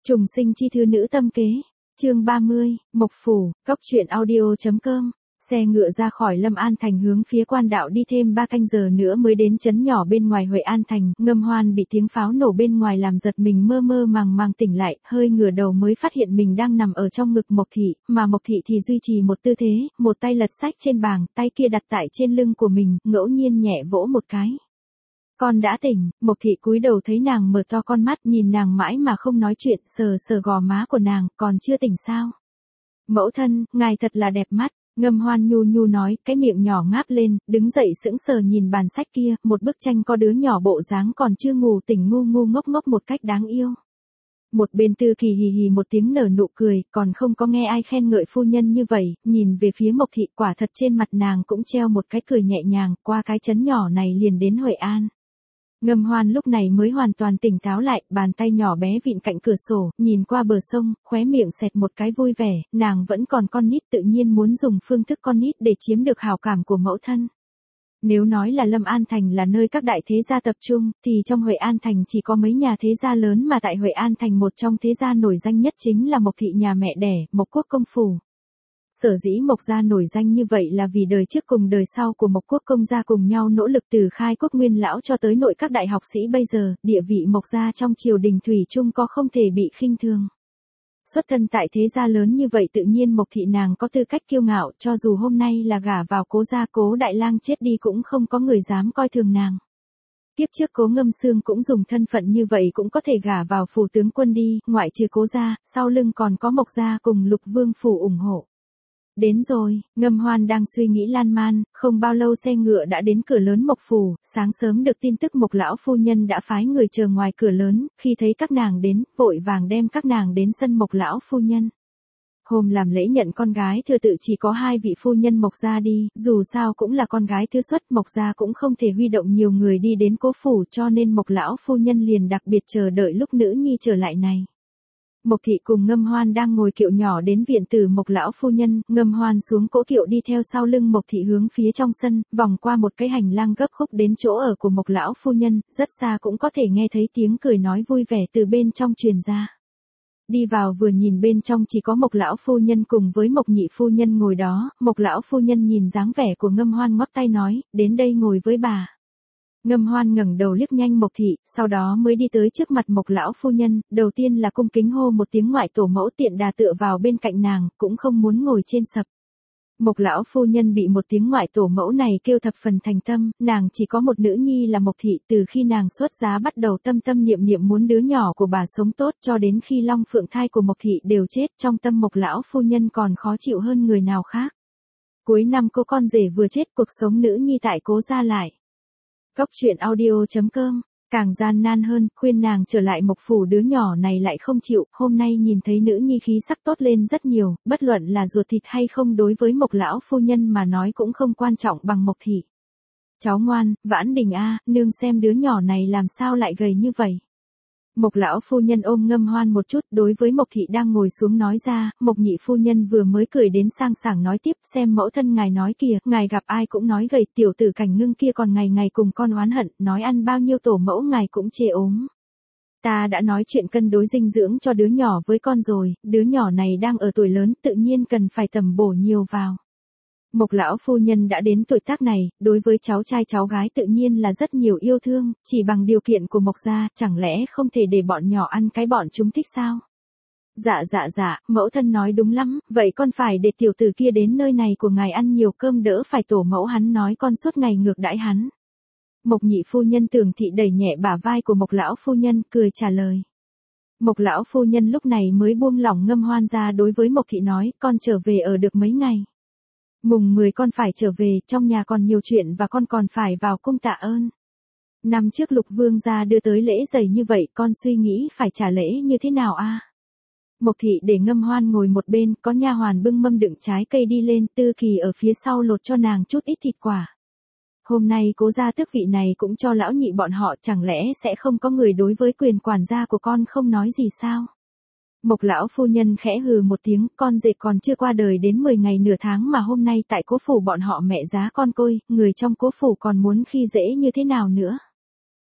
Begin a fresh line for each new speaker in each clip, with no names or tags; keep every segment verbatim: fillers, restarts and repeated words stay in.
Trùng sinh chi thư nữ tâm kế. Chương ba mươi, Mộc Phủ, Cốc truyện audio.com. Xe ngựa ra khỏi Lâm An Thành hướng phía quan đạo đi thêm ba canh giờ nữa mới đến trấn nhỏ bên ngoài Huệ An Thành. Ngâm Hoan bị tiếng pháo nổ bên ngoài làm giật mình, mơ mơ màng màng tỉnh lại, hơi ngửa đầu mới phát hiện mình đang nằm ở trong ngực Mộc Thị, mà Mộc Thị thì duy trì một tư thế, một tay lật sách trên bàn, tay kia đặt tại trên lưng của mình, ngẫu nhiên nhẹ vỗ một cái. Con đã tỉnh. Mộc Thị cúi đầu thấy nàng mở to con mắt, nhìn nàng mãi mà không nói chuyện, sờ sờ gò má của nàng, còn chưa tỉnh sao? Mẫu thân, ngài thật là đẹp mắt. Ngâm Hoan nhu nhu nói, cái miệng nhỏ ngáp lên, đứng dậy sững sờ nhìn bàn sách kia, một bức tranh có đứa nhỏ bộ dáng còn chưa ngủ tỉnh ngu ngu ngốc ngốc một cách đáng yêu. Một bên Tư Kỳ hì hì một tiếng nở nụ cười, còn không có nghe ai khen ngợi phu nhân như vậy, nhìn về phía Mộc Thị, quả thật trên mặt nàng cũng treo một cái cười nhẹ nhàng, qua cái trấn nhỏ này liền đến Huệ An. Ngâm Hoan lúc này mới hoàn toàn tỉnh táo lại, bàn tay nhỏ bé vịn cạnh cửa sổ, nhìn qua bờ sông, khóe miệng xẹt một cái vui vẻ, nàng vẫn còn con nít, tự nhiên muốn dùng phương thức con nít để chiếm được hảo cảm của mẫu thân. Nếu nói là Lâm An Thành là nơi các đại thế gia tập trung, thì trong Huệ An Thành chỉ có mấy nhà thế gia lớn, mà tại Huệ An Thành một trong thế gia nổi danh nhất chính là Mộc Thị nhà mẹ đẻ, Mộc Quốc công phủ. Sở dĩ Mộc gia nổi danh như vậy là vì đời trước cùng đời sau của Mộc Quốc công gia cùng nhau nỗ lực từ khai quốc nguyên lão cho tới nội các đại học sĩ bây giờ, địa vị Mộc gia trong triều đình thủy chung có không thể bị khinh thường. Xuất thân tại thế gia lớn như vậy tự nhiên Mộc Thị nàng có tư cách kiêu ngạo, cho dù hôm nay là gả vào Cố gia, Cố đại lang chết đi cũng không có người dám coi thường nàng. Tiếp trước Cố Ngâm Xương cũng dùng thân phận như vậy cũng có thể gả vào phủ tướng quân đi, ngoại trừ Cố gia, sau lưng còn có Mộc gia cùng Lục Vương phủ ủng hộ. Đến rồi. Ngâm Hoan đang suy nghĩ lan man, không bao lâu xe ngựa đã đến cửa lớn Mộc Phủ, sáng sớm được tin tức Mộc lão phu nhân đã phái người chờ ngoài cửa lớn, khi thấy các nàng đến, vội vàng đem các nàng đến sân Mộc lão phu nhân. Hôm làm lễ nhận con gái thừa tự chỉ có hai vị phu nhân Mộc gia đi, dù sao cũng là con gái thứ xuất, Mộc gia cũng không thể huy động nhiều người đi đến cố phủ, cho nên Mộc lão phu nhân liền đặc biệt chờ đợi lúc nữ nhi trở lại này. Mộc Thị cùng Ngâm Hoan đang ngồi kiệu nhỏ đến viện tử Mộc lão phu nhân, Ngâm Hoan xuống cỗ kiệu đi theo sau lưng Mộc Thị hướng phía trong sân, vòng qua một cái hành lang gấp khúc đến chỗ ở của Mộc lão phu nhân, rất xa cũng có thể nghe thấy tiếng cười nói vui vẻ từ bên trong truyền ra. Đi vào vừa nhìn bên trong chỉ có Mộc lão phu nhân cùng với Mộc nhị phu nhân ngồi đó, Mộc lão phu nhân nhìn dáng vẻ của Ngâm Hoan ngoắc tay nói, đến đây ngồi với bà. Ngâm Hoan ngẩng đầu liếc nhanh Mộc Thị, sau đó mới đi tới trước mặt Mộc lão phu nhân, đầu tiên là cung kính hô một tiếng ngoại tổ mẫu, tiện đà tựa vào bên cạnh nàng, cũng không muốn ngồi trên sập. Mộc lão phu nhân bị một tiếng ngoại tổ mẫu này kêu thập phần thành tâm, nàng chỉ có một nữ nhi là Mộc Thị, từ khi nàng xuất giá bắt đầu tâm tâm niệm niệm muốn đứa nhỏ của bà sống tốt, cho đến khi long phượng thai của Mộc Thị đều chết, trong tâm Mộc lão phu nhân còn khó chịu hơn người nào khác. Cuối năm cô con rể vừa chết, cuộc sống nữ nhi tại Cố gia lại. Cốc truyện audio.com, càng gian nan hơn, khuyên nàng trở lại Mộc Phủ, đứa nhỏ này lại không chịu, hôm nay nhìn thấy nữ nhi khí sắc tốt lên rất nhiều, bất luận là ruột thịt hay không đối với Mộc lão phu nhân mà nói cũng không quan trọng bằng Mộc Thị. Cháu ngoan, Vãn Đình a, nương xem đứa nhỏ này làm sao lại gầy như vậy. Mộc lão phu nhân ôm Ngâm Hoan một chút, đối với Mộc Thị đang ngồi xuống nói ra, Mộc nhị phu nhân vừa mới cười đến sang sảng nói tiếp, xem mẫu thân ngài nói kìa, ngài gặp ai cũng nói gầy, tiểu tử Cảnh Ngưng kia còn ngày ngày cùng con oán hận, nói ăn bao nhiêu tổ mẫu ngài cũng chê ốm. Ta đã nói chuyện cân đối dinh dưỡng cho đứa nhỏ với con rồi, đứa nhỏ này đang ở tuổi lớn, tự nhiên cần phải tầm bổ nhiều vào. Mộc lão phu nhân đã đến tuổi tác này, đối với cháu trai cháu gái tự nhiên là rất nhiều yêu thương, chỉ bằng điều kiện của Mộc gia, chẳng lẽ không thể để bọn nhỏ ăn cái bọn chúng thích sao? Dạ dạ dạ, mẫu thân nói đúng lắm, vậy con phải để tiểu tử kia đến nơi này của ngài ăn nhiều cơm, đỡ phải tổ mẫu hắn nói con suốt ngày ngược đãi hắn. Mộc nhị phu nhân Tưởng Thị đẩy nhẹ bả vai của Mộc lão phu nhân, cười trả lời. Mộc lão phu nhân lúc này mới buông lỏng Ngâm Hoan ra, đối với Mộc Thị nói, con trở về ở được mấy ngày. Mùng mười con phải trở về, trong nhà còn nhiều chuyện và con còn phải vào cung tạ ơn. Năm trước Lục Vương gia đưa tới lễ dày như vậy, con suy nghĩ phải trả lễ như thế nào a? Mộc Thị để Ngâm Hoan ngồi một bên, có nha hoàn bưng mâm đựng trái cây đi lên, Tư Kỳ ở phía sau lột cho nàng chút ít thịt quả. Hôm nay Cố gia tước vị này cũng cho lão nhị bọn họ, chẳng lẽ sẽ không có người đối với quyền quản gia của con không nói gì sao? Mộc lão phu nhân khẽ hừ một tiếng, con rể còn chưa qua đời đến mười ngày nửa tháng mà hôm nay tại cố phủ bọn họ mẹ giá con côi, người trong cố phủ còn muốn khi dễ như thế nào nữa.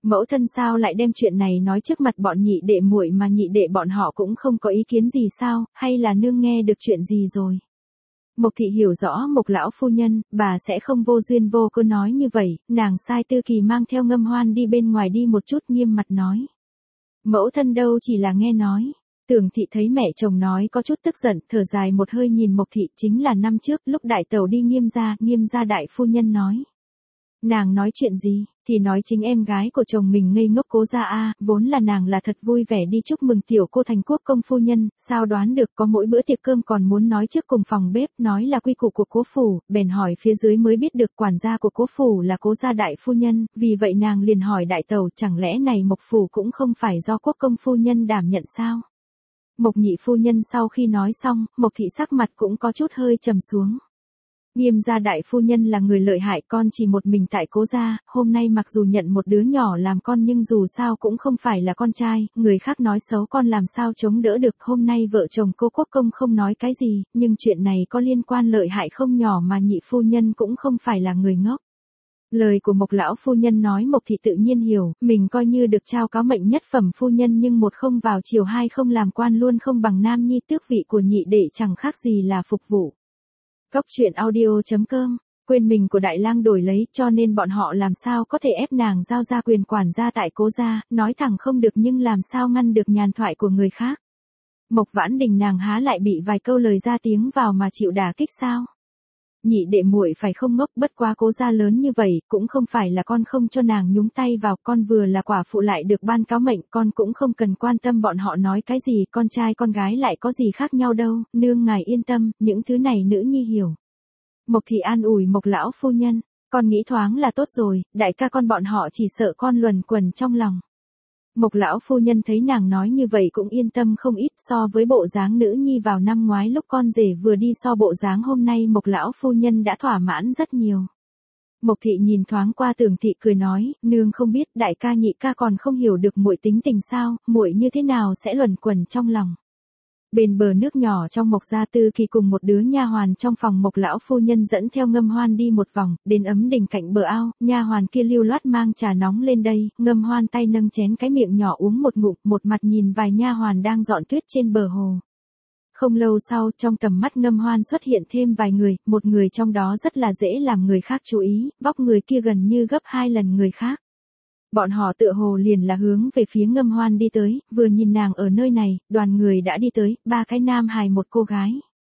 Mẫu thân sao lại đem chuyện này nói trước mặt bọn nhị đệ muội mà nhị đệ bọn họ cũng không có ý kiến gì sao, hay là nương nghe được chuyện gì rồi? Mộc thị hiểu rõ Mộc lão phu nhân, bà sẽ không vô duyên vô cớ nói như vậy, nàng sai Tư Kỳ mang theo Ngâm Hoan đi bên ngoài đi một chút nghiêm mặt nói. Mẫu thân đâu chỉ là nghe nói. Tưởng thị thấy mẹ chồng nói có chút tức giận, thở dài một hơi nhìn Mộc thị, chính là năm trước lúc đại tẩu đi Nghiêm gia, Nghiêm gia đại phu nhân nói. Nàng nói chuyện gì, thì nói chính em gái của chồng mình ngây ngốc Cố gia a, vốn là nàng là thật vui vẻ đi chúc mừng tiểu cô thành quốc công phu nhân, sao đoán được có mỗi bữa tiệc cơm còn muốn nói trước cùng phòng bếp, nói là quy củ của Cố phủ, bèn hỏi phía dưới mới biết được quản gia của Cố phủ là Cố gia đại phu nhân, vì vậy nàng liền hỏi đại tẩu, chẳng lẽ này Mộc phủ cũng không phải do quốc công phu nhân đảm nhận sao? Mộc nhị phu nhân sau khi nói xong, Mộc thị sắc mặt cũng có chút hơi trầm xuống. Nghiêm gia đại phu nhân là người lợi hại, con chỉ một mình tại Cố gia, hôm nay mặc dù nhận một đứa nhỏ làm con nhưng dù sao cũng không phải là con trai, người khác nói xấu con làm sao chống đỡ được, hôm nay vợ chồng cô quốc công không nói cái gì, nhưng chuyện này có liên quan lợi hại không nhỏ mà nhị phu nhân cũng không phải là người ngốc. Lời của Mộc lão phu nhân nói Mộc thị tự nhiên hiểu, mình coi như được trao cáo mệnh nhất phẩm phu nhân nhưng một không vào chiều hai không làm quan luôn không bằng nam nhi, tước vị của nhị đệ chẳng khác gì là phục vụ. Cóc truyện audio chấm com, quên mình của đại lang đổi lấy, cho nên bọn họ làm sao có thể ép nàng giao ra quyền quản gia tại Cố gia, nói thẳng không được nhưng làm sao ngăn được nhàn thoại của người khác. Mộc Vãn Đình nàng há lại bị vài câu lời ra tiếng vào mà chịu đả kích sao? Nhị đệ muội phải không ngốc, bất quá Cố gia lớn như vậy, cũng không phải là con không cho nàng nhúng tay vào, con vừa là quả phụ lại được ban cáo mệnh, con cũng không cần quan tâm bọn họ nói cái gì, con trai con gái lại có gì khác nhau đâu, nương ngài yên tâm, những thứ này nữ nhi hiểu. Mộc thị an ủi Mộc lão phu nhân, con nghĩ thoáng là tốt rồi, đại ca con bọn họ chỉ sợ con luẩn quẩn trong lòng. Mộc lão phu nhân thấy nàng nói như vậy cũng yên tâm không ít, so với bộ dáng nữ nhi vào năm ngoái lúc con rể vừa đi so bộ dáng hôm nay Mộc lão phu nhân đã thỏa mãn rất nhiều. Mộc thị nhìn thoáng qua Tưởng thị cười nói, nương không biết đại ca nhị ca còn không hiểu được muội tính tình sao, muội như thế nào sẽ luẩn quẩn trong lòng. Bên bờ nước nhỏ trong Mộc gia, Tư Kỳ cùng một đứa nha hoàn trong phòng Mộc lão phu nhân dẫn theo Ngâm Hoan đi một vòng, đến ấm đình cạnh bờ ao, nha hoàn kia lưu loát mang trà nóng lên đây, Ngâm Hoan tay nâng chén cái miệng nhỏ uống một ngụm, một mặt nhìn vài nha hoàn đang dọn tuyết trên bờ hồ. Không lâu sau, trong tầm mắt Ngâm Hoan xuất hiện thêm vài người, một người trong đó rất là dễ làm người khác chú ý, vóc người kia gần như gấp hai lần người khác. Bọn họ tựa hồ liền là hướng về phía Ngâm Hoan đi tới, vừa nhìn nàng ở nơi này, đoàn người đã đi tới, ba cái nam hài một cô gái.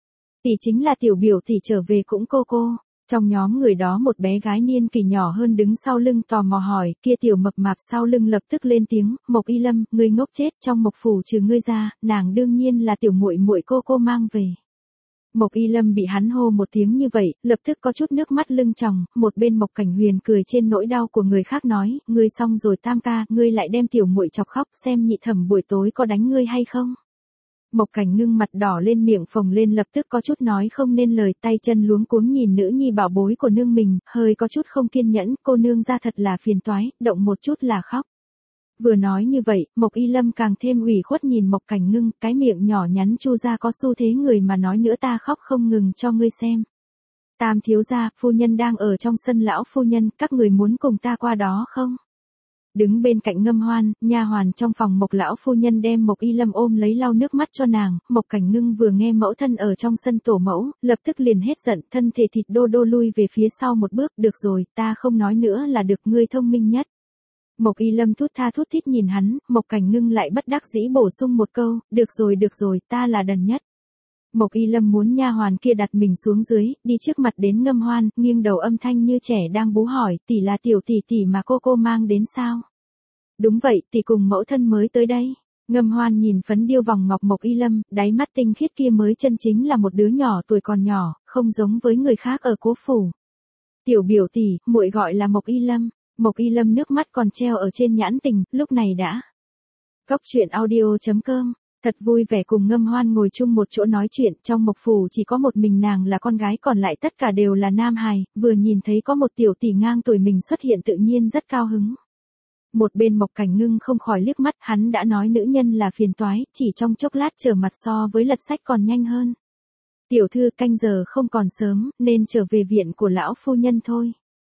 Tỷ chính là tiểu biểu tỷ trở về cũng cô cô. Trong nhóm người đó một bé gái niên kỷ nhỏ hơn đứng sau lưng tò mò hỏi, kia tiểu mập mạp sau lưng lập tức lên tiếng, Mộc Y Lâm, ngươi ngốc chết, trong Mộc phủ trừ ngươi ra, nàng đương nhiên là tiểu muội muội cô cô mang về. Mộc Y Lâm bị hắn hô một tiếng như vậy, lập tức có chút nước mắt lưng tròng, một bên Mộc Cảnh Huyền cười trên nỗi đau của người khác nói, ngươi xong rồi tam ca, ngươi lại đem tiểu muội chọc khóc, xem nhị thẩm buổi tối có đánh ngươi hay không. Mộc Cảnh ngưng mặt đỏ lên, miệng phồng lên, lập tức có chút nói không nên lời, tay chân luống cuống nhìn nữ nhi bảo bối của nương mình, hơi có chút không kiên nhẫn, cô nương ra thật là phiền toái, động một chút là khóc. Vừa nói như vậy, Mộc Y Lâm càng thêm ủy khuất nhìn Mộc Cảnh ngưng, cái miệng nhỏ nhắn chu ra có xu thế người mà nói nữa, ta khóc không ngừng cho ngươi xem. Tam thiếu gia, phu nhân đang ở trong sân, lão phu nhân, các người muốn cùng ta qua đó không? Đứng bên cạnh Ngâm Hoan, nha hoàn trong phòng Mộc lão phu nhân đem Mộc Y Lâm ôm lấy lau nước mắt cho nàng, Mộc Cảnh ngưng vừa nghe mẫu thân ở trong sân tổ mẫu, lập tức liền hết giận, thân thể thịt đô đô lui về phía sau một bước, được rồi, ta không nói nữa là được, ngươi thông minh nhất. Mộc Y Lâm thút tha thút thít nhìn hắn, Mộc Cảnh ngưng lại bất đắc dĩ bổ sung một câu, được rồi được rồi, ta là đần nhất. Mộc Y Lâm muốn nha hoàn kia đặt mình xuống dưới, đi trước mặt đến Ngâm Hoan, nghiêng đầu âm thanh như trẻ đang bú hỏi, tỷ là tiểu tỷ tỷ mà cô cô mang đến sao? Đúng vậy, tỷ cùng mẫu thân mới tới đây. Ngâm Hoan nhìn phấn điêu vòng ngọc Mộc Y Lâm, đáy mắt tinh khiết kia mới chân chính là một đứa nhỏ tuổi còn nhỏ, không giống với người khác ở Cố phủ. Tiểu biểu tỷ, muội gọi là Mộc Y Lâm. Mộc Y Lâm nước mắt còn treo ở trên nhãn tình, lúc này đã. Cóc truyện audio chấm com, thật vui vẻ cùng Ngâm Hoan ngồi chung một chỗ nói chuyện, trong Mộc phủ chỉ có một mình nàng là con gái, còn lại tất cả đều là nam hài, vừa nhìn thấy có một tiểu tỷ ngang tuổi mình xuất hiện tự nhiên rất cao hứng. Một bên Mộc Cảnh ngưng không khỏi liếc mắt, hắn đã nói nữ nhân là phiền toái, chỉ trong chốc lát trở mặt so với lật sách còn nhanh hơn. Tiểu thư, canh giờ không còn sớm, nên trở về viện của lão phu nhân thôi.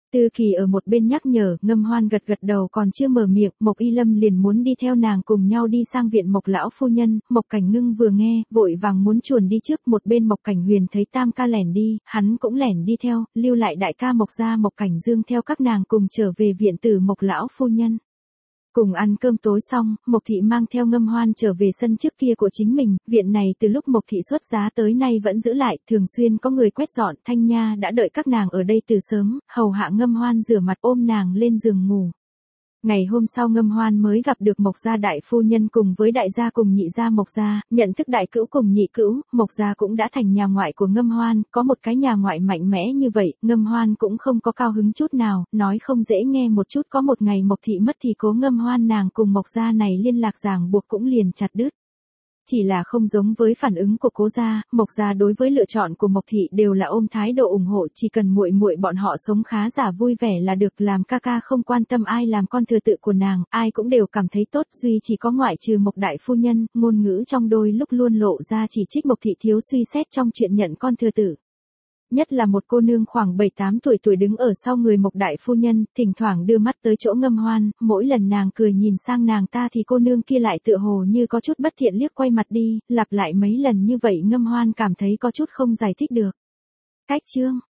Tư Kỳ ở một bên nhắc nhở, Ngâm Hoan gật gật đầu còn chưa mở miệng, Mộc Y Lâm liền muốn đi theo nàng cùng nhau đi sang viện Mộc lão phu nhân. Mộc Cảnh Ngưng vừa nghe, vội vàng muốn chuồn đi trước, một bên Mộc Cảnh Huyền thấy tam ca lẻn đi, hắn cũng lẻn đi theo, lưu lại đại ca Mộc gia Mộc Cảnh Dương theo các nàng cùng trở về viện tử Mộc lão phu nhân. Cùng ăn cơm tối xong, Mộc Thị mang theo Ngâm Hoan trở về sân trước kia của chính mình, viện này từ lúc Mộc Thị xuất giá tới nay vẫn giữ lại, thường xuyên có người quét dọn, Thanh Nha đã đợi các nàng ở đây từ sớm, hầu hạ Ngâm Hoan rửa mặt ôm nàng lên giường ngủ. Ngày hôm sau Ngâm Hoan mới gặp được Mộc gia đại phu nhân cùng với đại gia cùng nhị gia Mộc gia, nhận thức đại cữu cùng nhị cữu, Mộc gia cũng đã thành nhà ngoại của Ngâm Hoan, có một cái nhà ngoại mạnh mẽ như vậy, Ngâm Hoan cũng không có cao hứng chút nào, nói không dễ nghe một chút, có một ngày Mộc Thị mất thì Cố Ngâm Hoan nàng cùng Mộc gia này liên lạc ràng buộc cũng liền chặt đứt. Chỉ là không giống với phản ứng của Cố gia, Mộc gia đối với lựa chọn của Mộc Thị đều là ôm thái độ ủng hộ, chỉ cần muội muội bọn họ sống khá giả vui vẻ là được, làm ca ca không quan tâm ai làm con thừa tự của nàng, ai cũng đều cảm thấy tốt, duy chỉ có ngoại trừ Mộc đại phu nhân, ngôn ngữ trong đôi lúc luôn lộ ra chỉ trích Mộc Thị thiếu suy xét trong chuyện nhận con thừa tự. Nhất là một cô nương khoảng bảy tám tuổi tuổi đứng ở sau người Mộc đại phu nhân, thỉnh thoảng đưa mắt tới chỗ Ngâm Hoan, mỗi lần nàng cười nhìn sang nàng ta thì cô nương kia lại tựa hồ như có chút bất thiện liếc quay mặt đi, lặp lại mấy lần như vậy Ngâm Hoan cảm thấy có chút không giải thích được. Cách chương